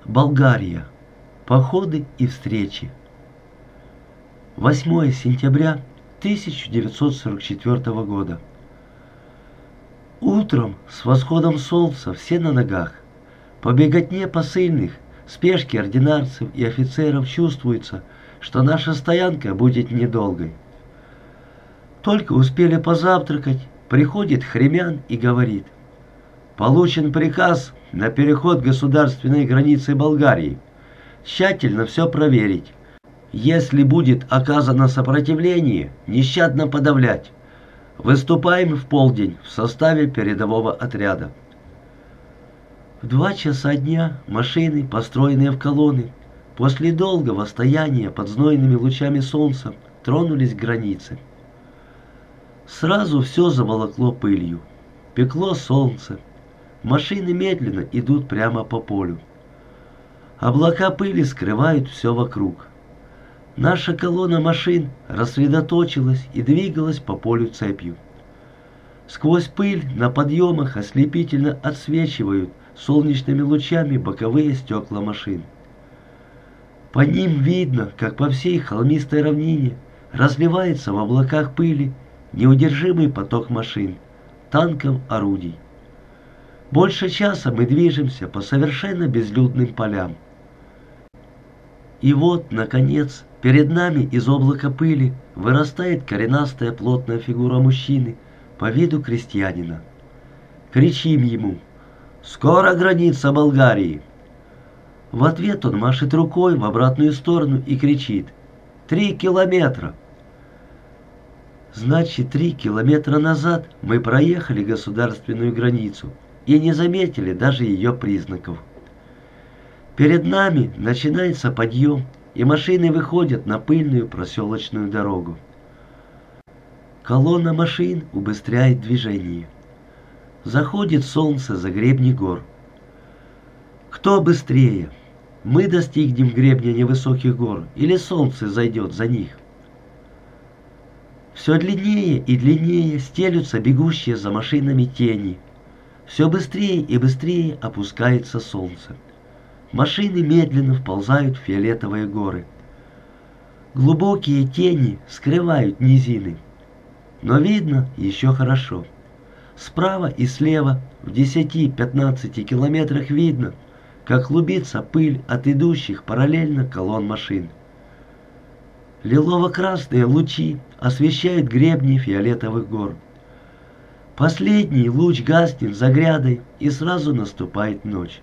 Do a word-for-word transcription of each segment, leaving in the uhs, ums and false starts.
Болгария. Походы и встречи. восьмое сентября тысяча девятьсот сорок четвёртого года. Утром с восходом солнца все на ногах. По беготне посыльных, спешке ординарцев и офицеров чувствуется, что наша стоянка будет недолгой. Только успели позавтракать, приходит Хремян и говорит: получен приказ на переход государственной границы Болгарии. Тщательно все проверить. Если будет оказано сопротивление, нещадно подавлять. Выступаем в полдень в составе передового отряда. В два часа дня машины, построенные в колонны, после долгого стояния под знойными лучами солнца, тронулись к границе. Сразу все заволокло пылью. Пекло солнце. Машины медленно идут прямо по полю. Облака пыли скрывают все вокруг. Наша колонна машин рассредоточилась и двигалась по полю цепью. Сквозь пыль на подъемах ослепительно отсвечивают солнечными лучами боковые стекла машин. По ним видно, как по всей холмистой равнине разливается в облаках пыли неудержимый поток машин, танков, орудий. Больше часа мы движемся по совершенно безлюдным полям. И вот, наконец, перед нами из облака пыли вырастает коренастая плотная фигура мужчины, по виду крестьянина. Кричим ему: «Скоро граница Болгарии!» В ответ он машет рукой в обратную сторону и кричит: «Три километра!» Значит, три километра назад мы проехали государственную границу и не заметили даже ее признаков. Перед нами начинается подъем, и машины выходят на пыльную проселочную дорогу. Колонна машин убыстряет движение. Заходит солнце за гребни гор. Кто быстрее? Мы достигнем гребня невысоких гор, или солнце зайдет за них? Все длиннее и длиннее стелются бегущие за машинами тени. Все быстрее и быстрее опускается солнце. Машины медленно вползают в фиолетовые горы. Глубокие тени скрывают низины. Но видно еще хорошо. Справа и слева в десяти-пятнадцати километрах видно, как клубится пыль от идущих параллельно колонн машин. Лилово-красные лучи освещают гребни фиолетовых гор. Последний луч гаснет за грядой, и сразу наступает ночь.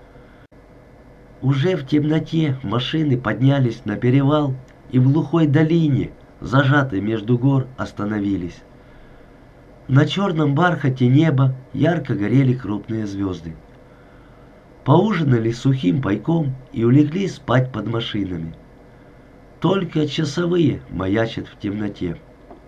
Уже в темноте машины поднялись на перевал и в глухой долине, зажатой между гор, остановились. На черном бархате неба ярко горели крупные звезды. Поужинали сухим пайком и улеглись спать под машинами. Только часовые маячат в темноте.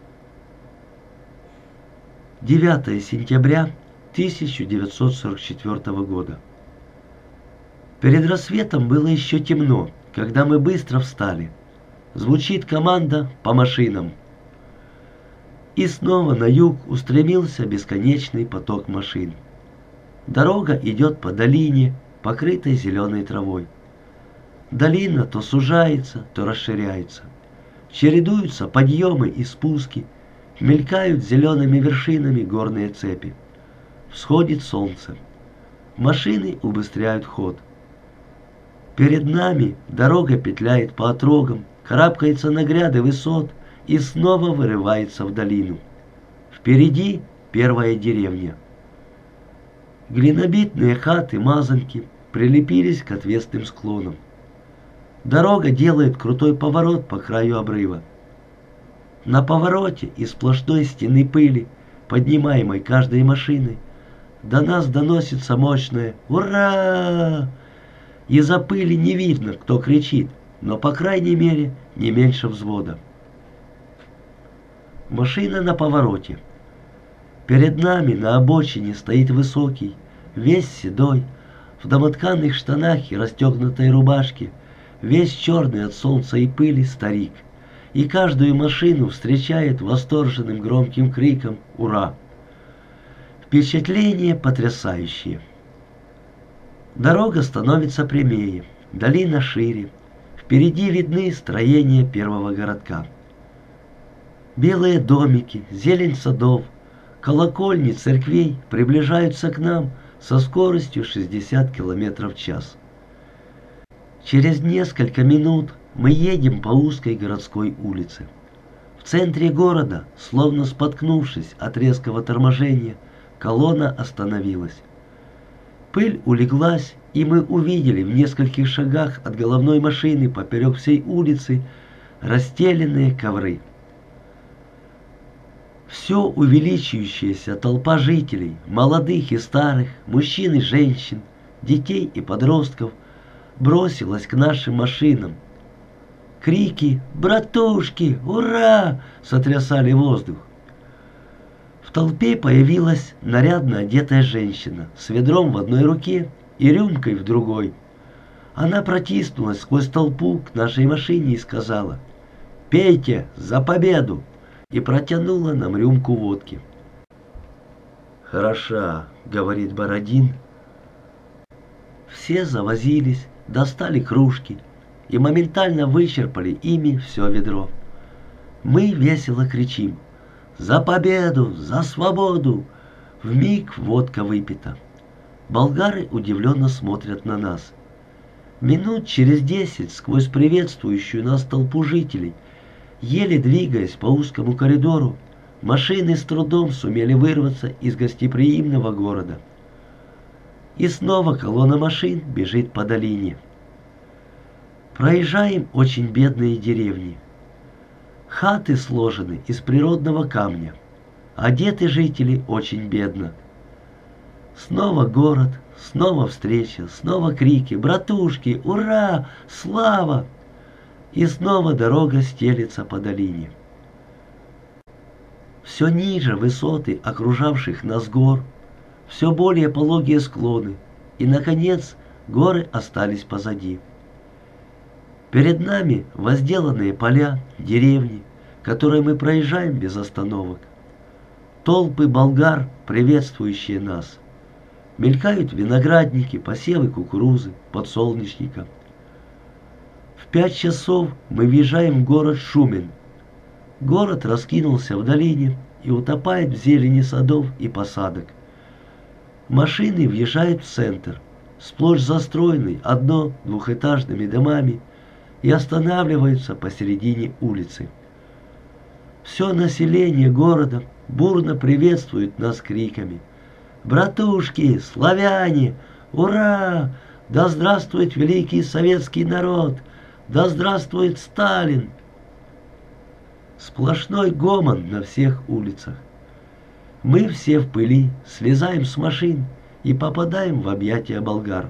девятое сентября тысяча девятьсот сорок четвёртого года. Перед рассветом было еще темно, когда мы быстро встали. Звучит команда по машинам. И снова на юг устремился бесконечный поток машин. Дорога идет по долине, покрытой зеленой травой. Долина то сужается, то расширяется. Чередуются подъемы и спуски, мелькают зелеными вершинами горные цепи. Всходит солнце. Машины убыстряют ход. Перед нами дорога петляет по отрогам, карабкается на гряды высот и снова вырывается в долину. Впереди первая деревня. Глинобитные хаты-мазанки прилепились к отвесным склонам. Дорога делает крутой поворот по краю обрыва. На повороте из сплошной стены пыли, поднимаемой каждой машиной, до нас доносится мощное «Ура!». Из-за пыли не видно, кто кричит, но, по крайней мере, не меньше взвода. Машина на повороте. Перед нами на обочине стоит высокий, весь седой, в домотканых штанах и расстегнутой рубашке, весь черный от солнца и пыли старик, и каждую машину встречает восторженным громким криком «Ура!». Впечатление потрясающее. Дорога становится прямее, долина шире. Впереди видны строения первого городка. Белые домики, зелень садов, колокольни церквей приближаются к нам со скоростью шестьдесят километров в час. Через несколько минут мы едем по узкой городской улице. В центре города, словно споткнувшись от резкого торможения, колонна остановилась. Пыль улеглась, и мы увидели в нескольких шагах от головной машины поперек всей улицы расстеленные ковры. Все увеличивающаяся толпа жителей, молодых и старых, мужчин и женщин, детей и подростков, бросилась к нашим машинам. Крики «Братушки! Ура!» сотрясали воздух. В толпе появилась нарядно одетая женщина с ведром в одной руке и рюмкой в другой. Она протиснулась сквозь толпу к нашей машине и сказала: «Пейте за победу!» и протянула нам рюмку водки. «Хороша», — говорит Бородин. Все завозились, достали кружки и моментально вычерпали ими все ведро. Мы весело кричим: «За победу! За свободу!» Вмиг водка выпита. Болгары удивленно смотрят на нас. Минут через десять сквозь приветствующую нас толпу жителей, еле двигаясь по узкому коридору, машины с трудом сумели вырваться из гостеприимного города. И снова колонна машин бежит по долине. Проезжаем очень бедные деревни. Хаты сложены из природного камня. Одеты жители очень бедно. Снова город, снова встреча, снова крики «Братушки! Ура! Слава!» И снова дорога стелется по долине. Все ниже высоты окружавших нас гор, все более пологие склоны, и, наконец, горы остались позади. Перед нами возделанные поля, деревни, которые мы проезжаем без остановок. Толпы болгар, приветствующие нас. Мелькают виноградники, посевы кукурузы, подсолнечника. В пять часов мы въезжаем в город Шумен. Город раскинулся в долине и утопает в зелени садов и посадок. Машины въезжают в центр, сплошь застроенный одно-двухэтажными домами, и останавливаются посередине улицы. Все население города бурно приветствует нас криками: «Братушки! Славяне! Ура! Да здравствует великий советский народ! Да здравствует Сталин!» Сплошной гомон на всех улицах. Мы все в пыли слезаем с машин и попадаем в объятия болгар.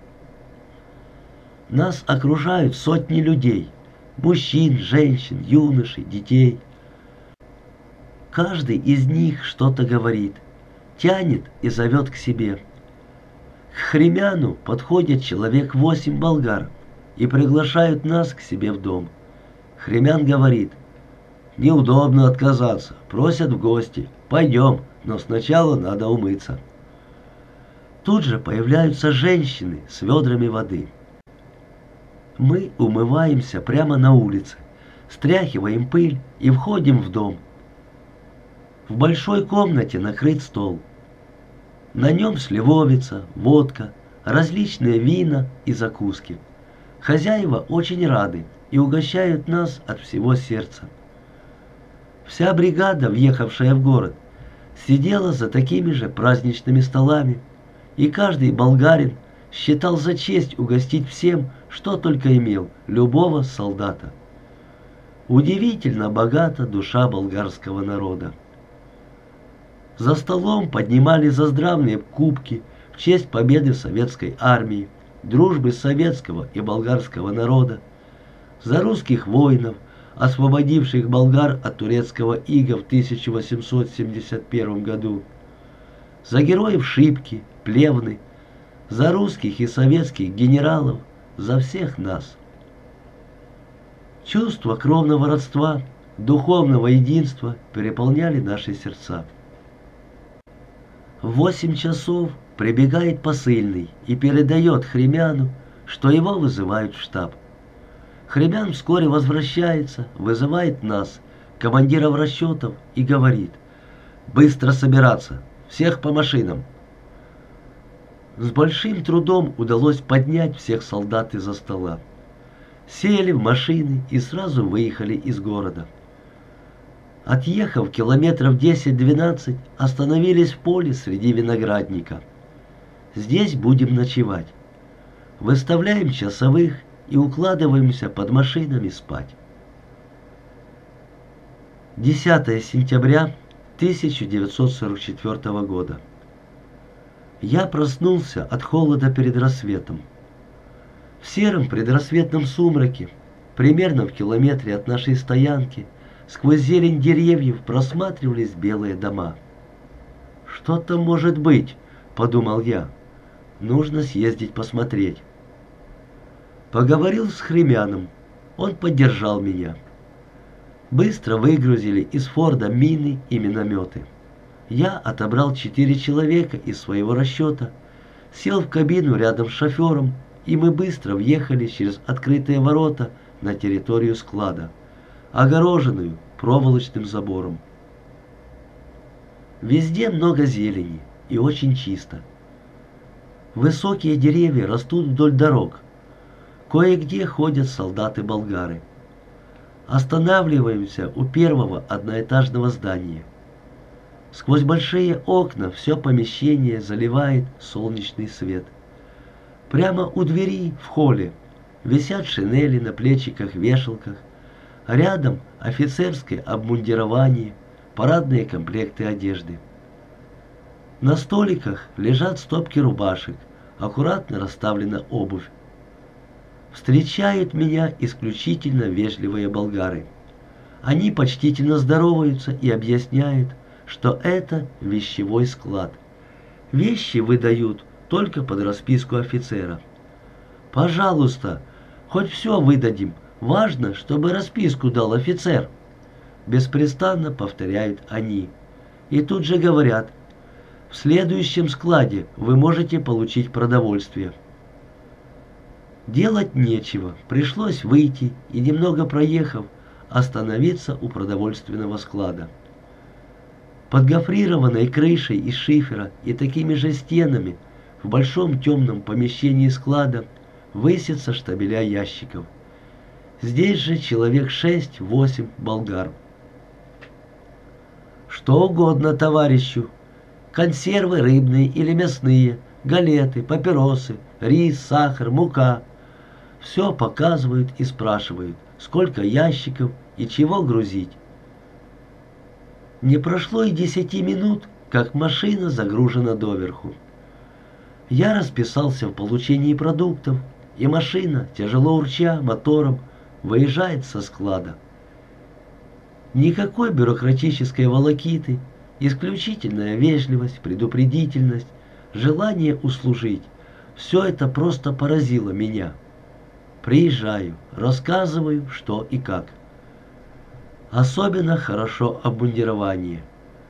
Нас окружают сотни людей, мужчин, женщин, юношей, детей. Каждый из них что-то говорит, тянет и зовет к себе. К Хремяну подходит человек восемь болгар и приглашают нас к себе в дом. Хремян говорит: «Неудобно отказаться, просят в гости, пойдем, но сначала надо умыться». Тут же появляются женщины с ведрами воды. Мы умываемся прямо на улице, стряхиваем пыль и входим в дом. В большой комнате накрыт стол. На нем сливовица, водка, различные вина и закуски. Хозяева очень рады и угощают нас от всего сердца. Вся бригада, въехавшая в город, сидела за такими же праздничными столами, и каждый болгарин считал за честь угостить всем, что только имел, любого солдата. Удивительно богата душа болгарского народа. За столом поднимали заздравные кубки в честь победы советской армии, дружбы советского и болгарского народа, за русских воинов, освободивших болгар от турецкого ига в тысяча восемьсот семьдесят первом году, за героев Шипки, Плевны, за русских и советских генералов, за всех нас. Чувство кровного родства, духовного единства переполняли наши сердца. В восемь часов прибегает посыльный и передает Хремяну, что его вызывают в штаб. Хремян вскоре возвращается, вызывает нас, командиров расчетов, и говорит: «Быстро собираться! Всех по машинам!» С большим трудом удалось поднять всех солдат из-за стола. Сели в машины и сразу выехали из города. Отъехав километров десять-двенадцать, остановились в поле среди виноградника. Здесь будем ночевать. Выставляем часовых и укладываемся под машинами спать. десятое сентября тысяча девятьсот сорок четвёртого года. Я проснулся от холода перед рассветом. В сером предрассветном сумраке, примерно в километре от нашей стоянки, сквозь зелень деревьев просматривались белые дома. «Что-то может быть», — подумал я. «Нужно съездить посмотреть». Поговорил с Хремяном. Он поддержал меня. Быстро выгрузили из Форда мины и минометы. Я отобрал четыре человека из своего расчета, сел в кабину рядом с шофером, и мы быстро въехали через открытые ворота на территорию склада, огороженную проволочным забором. Везде много зелени и очень чисто. Высокие деревья растут вдоль дорог. Кое-где ходят солдаты-болгары. Останавливаемся у первого одноэтажного здания. Сквозь большие окна все помещение заливает солнечный свет. Прямо у двери в холле висят шинели на плечиках-вешалках. Рядом офицерское обмундирование, парадные комплекты одежды. На столиках лежат стопки рубашек, аккуратно расставлена обувь. Встречают меня исключительно вежливые болгары. Они почтительно здороваются и объясняют, что это вещевой склад. Вещи выдают только под расписку офицера. «Пожалуйста, хоть все выдадим, важно, чтобы расписку дал офицер», беспрестанно повторяют они. И тут же говорят: «В следующем складе вы можете получить продовольствие». Делать нечего, пришлось выйти и, немного проехав, остановиться у продовольственного склада. Под гофрированной крышей из шифера и такими же стенами в большом темном помещении склада высятся штабеля ящиков. Здесь же человек шесть-восемь болгар. «Что угодно товарищу. Консервы рыбные или мясные, галеты, папиросы, рис, сахар, мука». Все показывают и спрашивают, сколько ящиков и чего грузить. Не прошло и десяти минут, как машина загружена доверху. Я расписался в получении продуктов, и машина, тяжело урча мотором, выезжает со склада. Никакой бюрократической волокиты, исключительная вежливость, предупредительность, желание услужить — все это просто поразило меня. Приезжаю, рассказываю, что и как. Особенно хорошо обмундирование.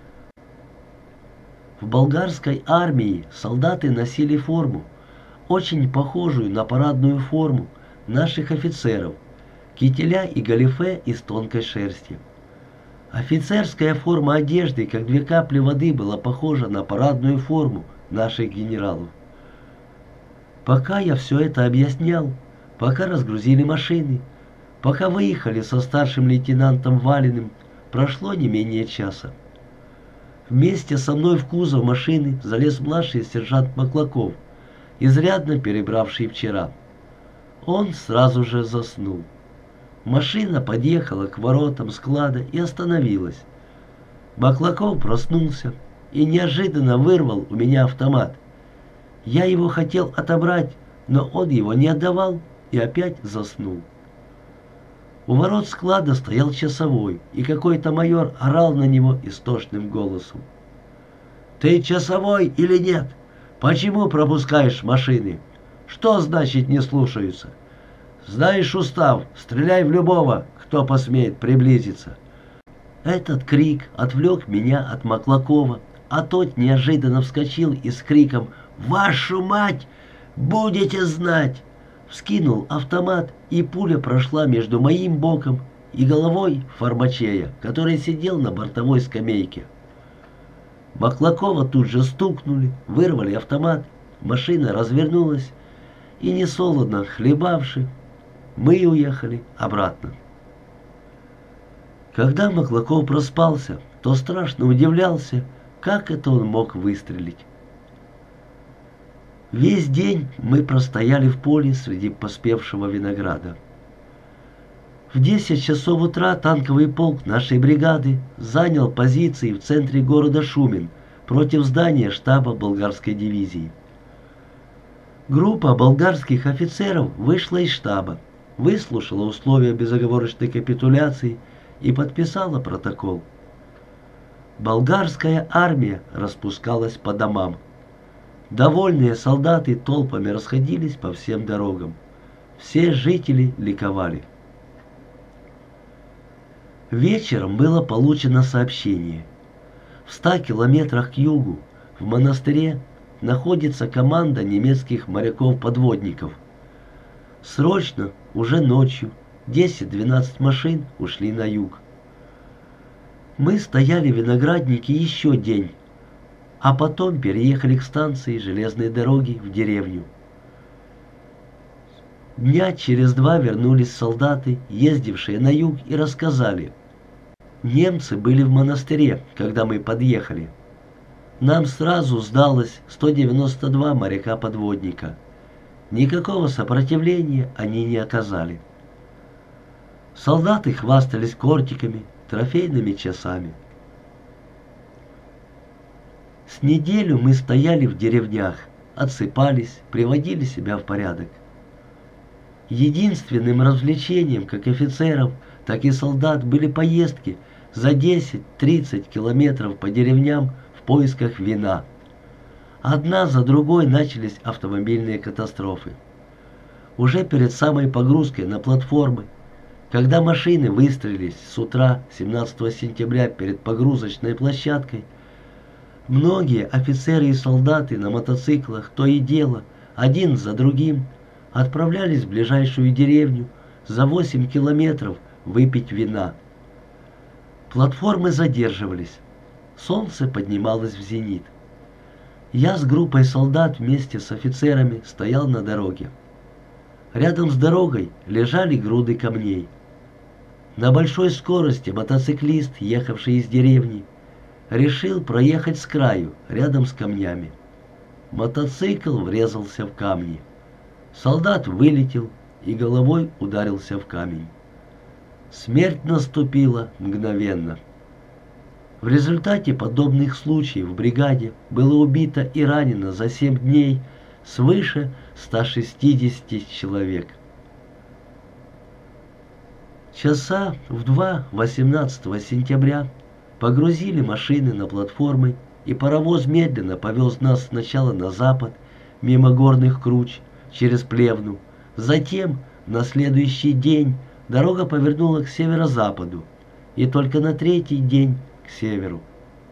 В болгарской армии солдаты носили форму, очень похожую на парадную форму наших офицеров, кителя и галифе из тонкой шерсти. Офицерская форма одежды, как две капли воды, была похожа на парадную форму наших генералов. Пока я все это объяснял, пока разгрузили машины, пока выехали со старшим лейтенантом Валиным, прошло не менее часа. Вместе со мной в кузов машины залез младший сержант Маклаков, изрядно перебравший вчера. Он сразу же заснул. Машина подъехала к воротам склада и остановилась. Маклаков проснулся и неожиданно вырвал у меня автомат. Я его хотел отобрать, но он его не отдавал и опять заснул. У ворот склада стоял часовой, и какой-то майор орал на него истошным голосом: «Ты часовой или нет? Почему пропускаешь машины? Что значит не слушаются? Знаешь устав, стреляй в любого, кто посмеет приблизиться». Этот крик отвлек меня от Маклакова, а тот неожиданно вскочил и с криком «Вашу мать! Будете знать!» Вскинул автомат, и пуля прошла между моим боком и головой Фармачея, который сидел на бортовой скамейке. Маклакова тут же стукнули, вырвали автомат, машина развернулась, и несолоно хлебавши, мы уехали обратно. Когда Маклаков проспался, то страшно удивлялся, как это он мог выстрелить. Весь день мы простояли в поле среди поспевшего винограда. В десять часов утра танковый полк нашей бригады занял позиции в центре города Шумен против здания штаба болгарской дивизии. Группа болгарских офицеров вышла из штаба, выслушала условия безоговорочной капитуляции и подписала протокол. Болгарская армия распускалась по домам. Довольные солдаты толпами расходились по всем дорогам. Все жители ликовали. Вечером было получено сообщение. В ста километрах к югу, в монастыре, находится команда немецких моряков-подводников. Срочно, уже ночью, десять-двенадцать машин ушли на юг. Мы стояли в винограднике еще день, а потом переехали к станции железной дороги в деревню. Дня через два вернулись солдаты, ездившие на юг, и рассказали. Немцы были в монастыре, когда мы подъехали. Нам сразу сдалось сто девяносто два моряка-подводника. Никакого сопротивления они не оказали. Солдаты хвастались кортиками, трофейными часами. С неделю мы стояли в деревнях, отсыпались, приводили себя в порядок. Единственным развлечением как офицеров, так и солдат были поездки за десять-тридцать километров по деревням в поисках вина. Одна за другой начались автомобильные катастрофы. Уже перед самой погрузкой на платформы, когда машины выстроились с утра семнадцатого сентября перед погрузочной площадкой, многие офицеры и солдаты на мотоциклах то и дело, один за другим, отправлялись в ближайшую деревню за восемь километров выпить вина. Платформы задерживались. Солнце поднималось в зенит. Я с группой солдат вместе с офицерами стоял на дороге. Рядом с дорогой лежали груды камней. На большой скорости мотоциклист, ехавший из деревни, решил проехать с краю, рядом с камнями. Мотоцикл врезался в камни. Солдат вылетел и головой ударился в камень. Смерть наступила мгновенно. В результате подобных случаев в бригаде было убито и ранено за семь дней свыше ста шестидесяти человек. Часа в два восемнадцатого сентября погрузили машины на платформы, и паровоз медленно повез нас сначала на запад, мимо горных круч, через Плевну. Затем, на следующий день, дорога повернула к северо-западу, и только на третий день к северу.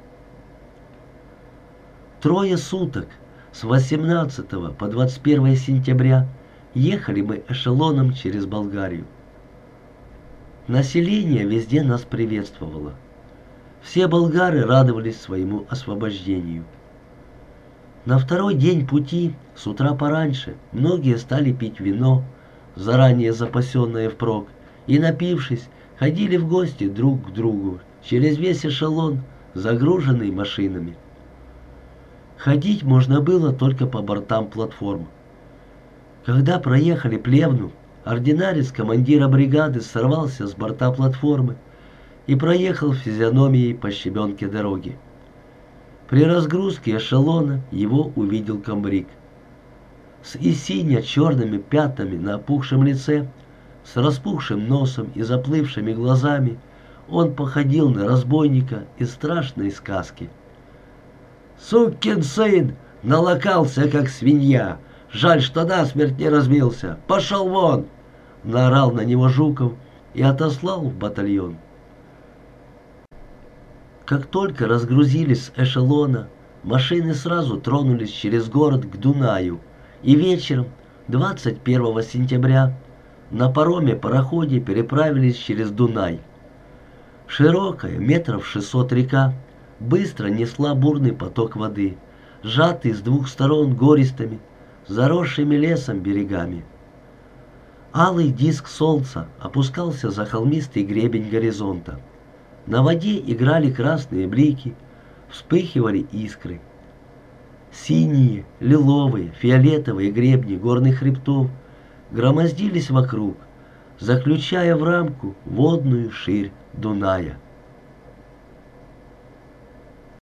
Трое суток, с восемнадцатого по двадцать первое сентября, ехали мы эшелоном через Болгарию. Население везде нас приветствовало. Все болгары радовались своему освобождению. На второй день пути, с утра пораньше, многие стали пить вино, заранее запасенное впрок, и, напившись, ходили в гости друг к другу через весь эшелон, загруженный машинами. Ходить можно было только по бортам платформ. Когда проехали Плевну, ординарец командира бригады сорвался с борта платформы и проехал физиономией по щебенке дороги. При разгрузке эшелона его увидел комбриг. С и сине-черными пятнами на опухшем лице, с распухшим носом и заплывшими глазами, он походил на разбойника из страшной сказки. «Сукин сын! Налокался, как свинья! Жаль, что насмерть не разбился! Пошел вон!» Наорал на него Жуков и отослал в батальон. Как только разгрузились с эшелона, машины сразу тронулись через город к Дунаю, и вечером двадцать первого сентября на пароме-пароходе переправились через Дунай. Широкая, метров шестьсот река, быстро несла бурный поток воды, сжатый с двух сторон гористыми, заросшими лесом берегами. Алый диск солнца опускался за холмистый гребень горизонта. На воде играли красные блики, вспыхивали искры. Синие, лиловые, фиолетовые гребни горных хребтов громоздились вокруг, заключая в рамку водную ширь Дуная.